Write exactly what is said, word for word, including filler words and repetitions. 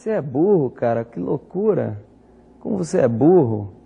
Você é burro, cara, que loucura. Como você é burro.